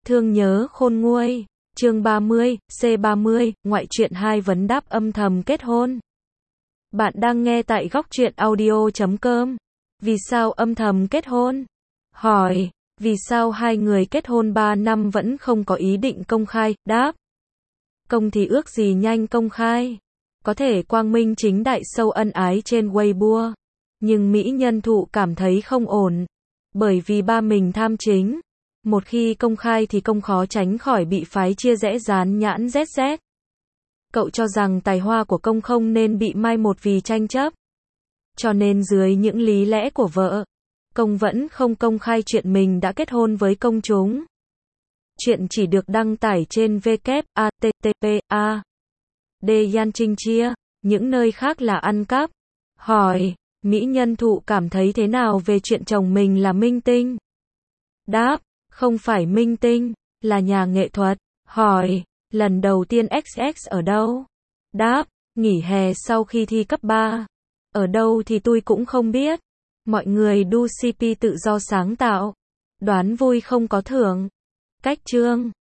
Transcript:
Thương nhớ khôn nguôi. Chương 30, C30, ngoại truyện 2 vấn đáp âm thầm kết hôn. Bạn đang nghe tại góc truyện audio.com. Vì sao âm thầm kết hôn? Hỏi, vì sao hai người kết hôn 3 năm vẫn không có ý định công khai? Đáp, công thì ước gì nhanh công khai. Có thể quang minh chính đại sâu ân ái trên Weibo. Nhưng mỹ nhân thụ cảm thấy không ổn. Bởi vì ba mình tham chính. Một khi công khai thì công khó tránh khỏi bị phái chia rẽ dán nhãn ZZ. Cậu cho rằng tài hoa của công không nên bị mai một vì tranh chấp. Cho nên dưới những lý lẽ của vợ, công vẫn không công khai chuyện mình đã kết hôn với công chúng. Chuyện chỉ được đăng tải trên www.http://a Yan Trinh Chia, những nơi khác là ăn cắp. Hỏi, mỹ nhân thụ cảm thấy thế nào về chuyện chồng mình là minh tinh? Đáp, không phải minh tinh, là nhà nghệ thuật. Hỏi, lần đầu tiên XX ở đâu? Đáp, nghỉ hè sau khi thi cấp 3. Ở đâu thì tôi cũng không biết. Mọi người đu CP tự do sáng tạo. Đoán vui không có thưởng. Cách chương